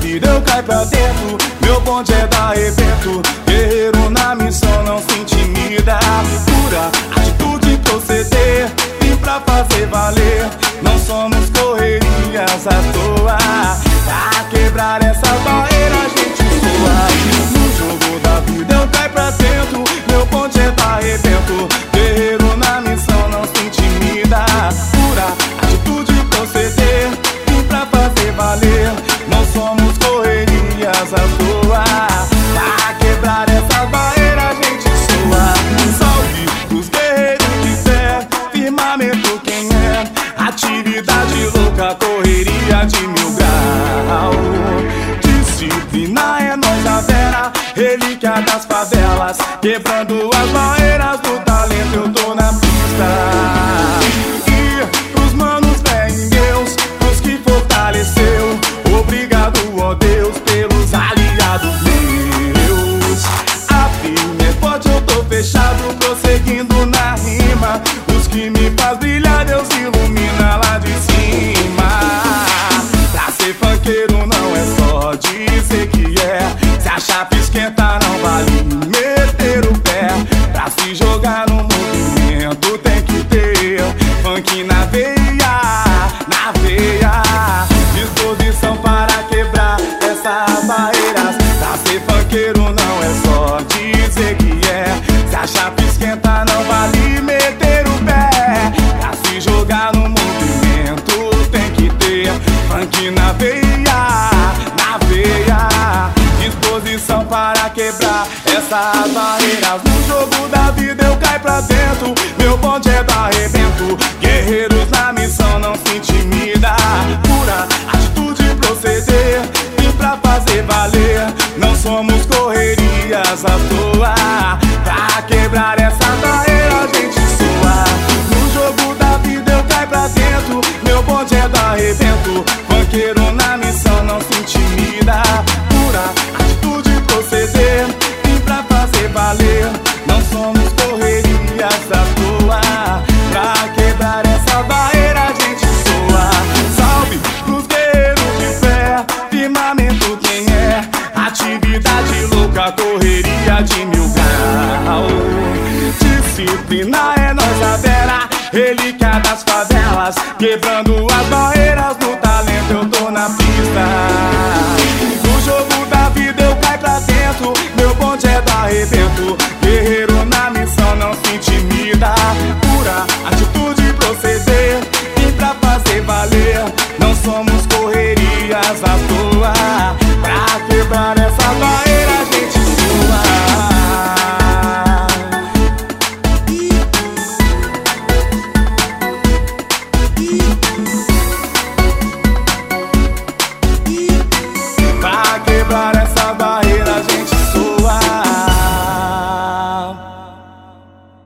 vida eu caio pra dentro, meu bonde é da arrebento. Guerreiro na missão não se intimida. Pura atitude, proceder, vim pra fazer valer. Não somos correrias à toa. Pra quebrar essa barreira a gente soa. No jogo da vida eu caio pra dentro, meu bonde é da arrebento. Guerreiro na missão não se intimida. Pura atitude, proceder, vim pra fazer valer. Não somos correrias à toa. Pra quebrar essa barreira a gente soa. Salve os guerreiros de fé, firmamento quem é. Atividade louca, correria de 1000 graus. Disciplina é nós a vera, relíquia das favelas. Quebrando as barreiras do talento, eu tô na pista. E pros manos fé em Deus, pros que fortaleceu. Obrigado, ó Deus, pelos aliados meus. A firme é forte, eu tô fechado, prosseguindo na rima. Os que me faz brilhar, Deus ilumina lá de cima. Pra ser funkeiro não é só dizer que é. Se a chapa esquenta não vale meter o pé. Pra se jogar no movimento tem que ter funk na veia, na veia. Disposição para quebrar essas barreiras. Pra ser funkeiro não é só dizer que é. Se a chapa esquenta não vale meter o pé. Pra se jogar no movimento tem que ter funk na veia, na veia. Disposição para quebrar essas barreiras. No jogo da vida eu caio pra dentro, meu bonde é da arrebento. Guerreiros na missão não se intimida. Pura atitude, proceder, vim pra fazer valer. Não somos correrias à toa. Pra quebrar essa barreira a gente soa. No jogo da vida eu caio pra dentro, meu bonde é da arrebento. Funkeiro na missão não se intimida. Pura atitude, proceder, vim pra fazer valer. Não somos correrias à toa. Pra quebrar essa barreira a gente soa. Salve pros guerreiros de fé, firmamento quem é. Atividade louca, correria de 1000 graus. Disciplina é nossa vera, relíquia das favelas. Quebrando as barreiras do talento, eu tô na pista. No jogo da vida eu caio pra dentro, meu bonde é da arrebento. Guerreiro na missão não se intimida. Pura